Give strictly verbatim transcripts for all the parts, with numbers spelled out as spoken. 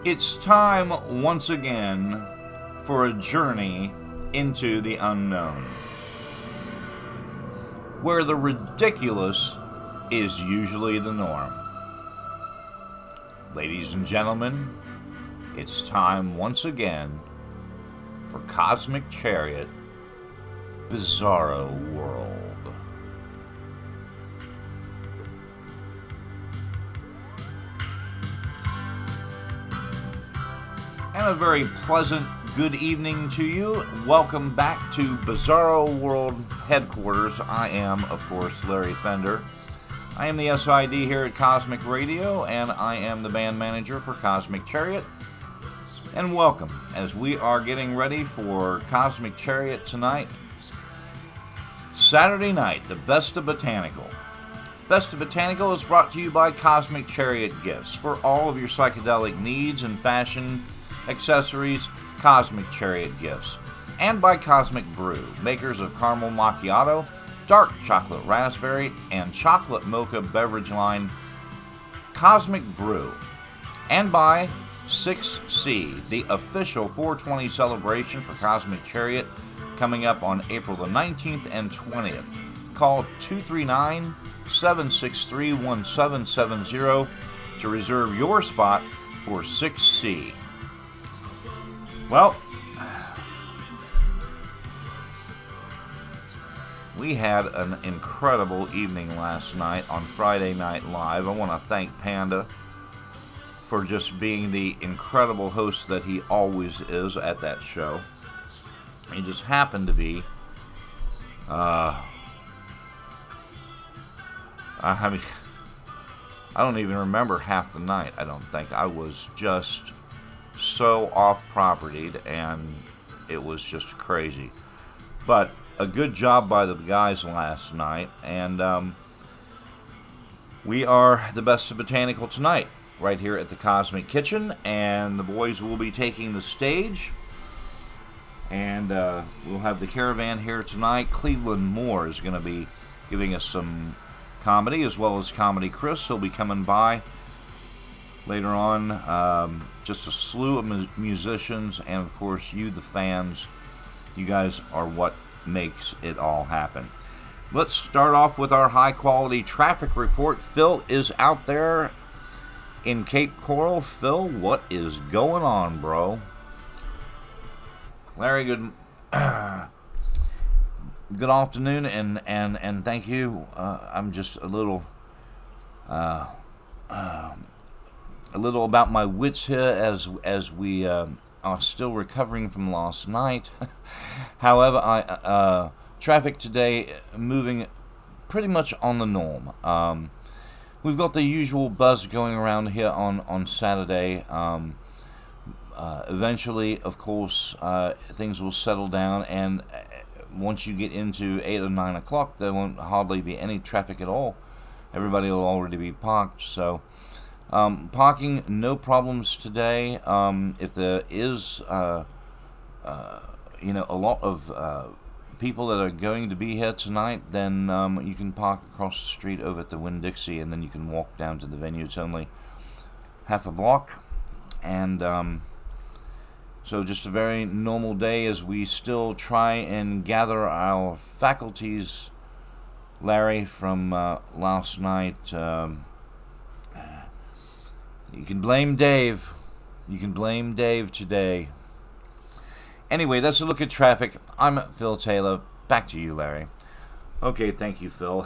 It's time once again for a journey into the unknown, where the ridiculous is usually the norm. Ladies and gentlemen, it's time once again for Cosmic Chariot Bizarro World. And a very pleasant good evening to you. Welcome back to Bizarro World Headquarters. I am, of course, Larry Fender. I am the S I D here at Cosmic Radio, and I am the band manager for Cosmic Chariot. And welcome, as we are getting ready for Cosmic Chariot tonight. Saturday night, the Best of Botanical. Best of Botanical is brought to you by Cosmic Chariot Gifts. For all of your psychedelic needs and fashion accessories, Cosmic Chariot Gifts. And by Cosmic Brew, makers of caramel macchiato, dark chocolate raspberry, and chocolate mocha beverage line, Cosmic Brew. And by six C, the official four twenty celebration for Cosmic Chariot, coming up on April the nineteenth and twentieth. Call two three nine, seven six three, one seven seven zero to reserve your spot for six C. Well, we had an incredible evening last night on Friday Night Live. I want to thank Panda for just being the incredible host that he always is at that show. He just happened to be, uh, I mean, I don't even remember half the night, I don't think. I was just so off-propertied, and it was just crazy. But a good job by the guys last night, and um, we are the Best of Botanical tonight, right here at the Cosmic Kitchen, and the boys will be taking the stage, and uh, we'll have the caravan here tonight. Cleveland Moore is going to be giving us some comedy, as well as Comedy Chris. He'll be coming by later on. Um, just a slew of mu- musicians, and of course you, the fans. You guys are what makes it all happen. Let's start off with our high quality traffic report. Phil is out there in Cape Coral. Phil, what is going on, bro? Larry, good good afternoon, and and and thank you. uh, I'm just a little uh, uh, a little about my wits here as as we uh, are still recovering from last night. However, I uh, traffic today moving pretty much on the norm. Um, we've got the usual buzz going around here on on Saturday. Um, uh, eventually, of course, uh, things will settle down, and once you get into eight or nine o'clock, there won't hardly be any traffic at all. Everybody will already be parked, so. Um, parking, no problems today. Um, if there is, uh, uh, you know, a lot of uh, people that are going to be here tonight, then um, you can park across the street over at the Winn-Dixie, and then you can walk down to the venue. It's only half a block, and um, so just a very normal day as we still try and gather our faculties, Larry, from uh, last night. Um, You can blame Dave. You can blame Dave today. Anyway, that's a look at traffic. I'm Phil Taylor. Back to you, Larry. Okay, thank you, Phil.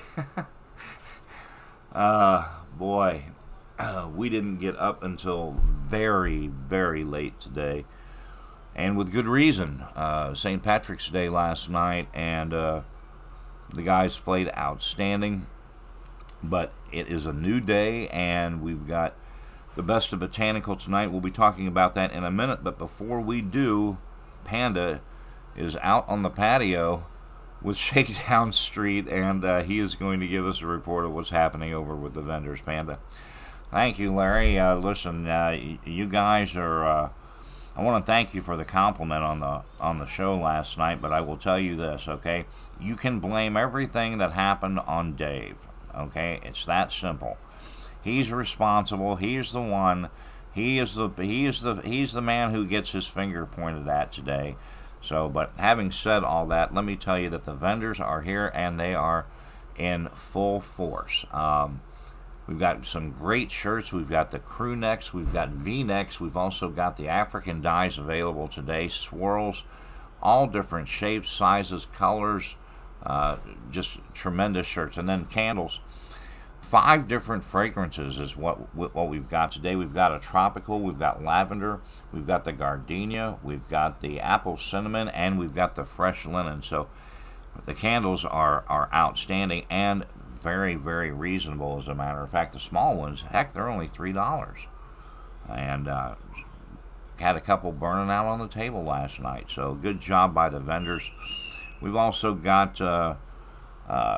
uh, boy, uh, we didn't get up until very, very late today. And with good reason. Uh, Saint Patrick's Day last night, and uh, the guys played outstanding. But it is a new day, and we've got the Best of Botanical tonight. We'll be talking about that in a minute, but before we do, Panda is out on the patio with Shakedown Street, and uh, he is going to give us a report of what's happening over with the vendors. Panda. Thank you, Larry. Uh, listen, uh, y- you guys are... Uh, I want to thank you for the compliment on the on the show last night, but I will tell you this, okay? You can blame everything that happened on Dave, okay? It's that simple. He's responsible. He's the one He is the he is the he's the man who gets his finger pointed at today. So, but having said all that, let me tell you that the vendors are here and they are in full force. Um, we've got some great shirts. We've got the crew necks. We've got V-necks. We've also got the African dyes available today. Swirls, all different shapes, sizes, colors. Uh, just tremendous shirts. And then candles. Five different fragrances is what what we've got today. We've got a tropical, we've got lavender, we've got the gardenia, we've got the apple cinnamon, and we've got the fresh linen. So the candles are, are outstanding and very, very reasonable, as a matter of fact. The small ones, heck, they're only three dollars. And uh, had a couple burning out on the table last night. So good job by the vendors. We've also got... Uh, uh,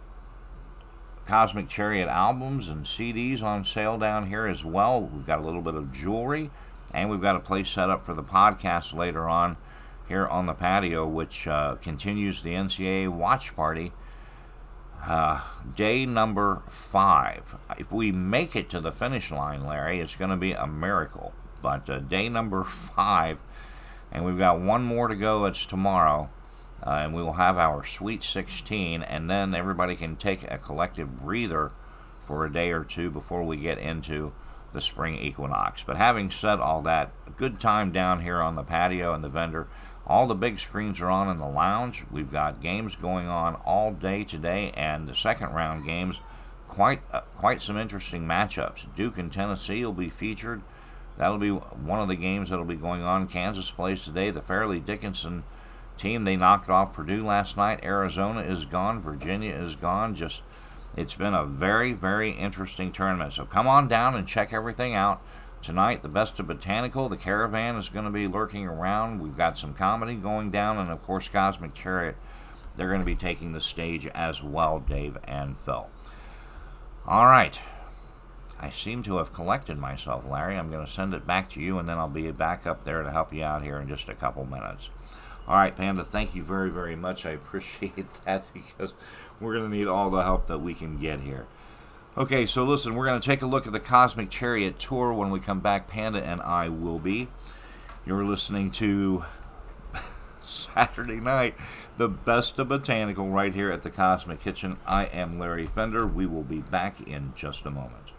Cosmic Chariot albums and C Ds on sale down here as well. We've got a little bit of jewelry, and we've got a place set up for the podcast later on here on the patio, which uh, continues the N C A A watch party. Uh, day number five. If we make it to the finish line, Larry, it's going to be a miracle. But uh, day number five, and we've got one more to go. It's tomorrow. Uh, and we will have our Sweet sixteen, and then everybody can take a collective breather for a day or two before we get into the spring equinox. But having said all that, a good time down here on the patio and the vendor. All the big screens are on in the lounge. We've got games going on all day today, and the second round games, quite uh, quite some interesting matchups. Duke and Tennessee will be featured. That'll be one of the games that'll be going on. Kansas plays today. The Fairleigh Dickinson team, they knocked off Purdue last night. Arizona is gone. Virginia is gone. Just, it's been a very, very interesting tournament. So come on down and check everything out. Tonight, the Best of Botanical. The Caravan is going to be lurking around. We've got some comedy going down. And, of course, Cosmic Chariot. They're going to be taking the stage as well, Dave and Phil. All right. I seem to have collected myself, Larry. I'm going to send it back to you, and then I'll be back up there to help you out here in just a couple minutes. All right, Panda, thank you very, very much. I appreciate that because we're going to need all the help that we can get here. Okay, so listen, we're going to take a look at the Cosmic Chariot Tour. When we come back, Panda and I will be. You're listening to Saturday night, the Best of Botanical right here at the Cosmic Kitchen. I am Larry Fender. We will be back in just a moment.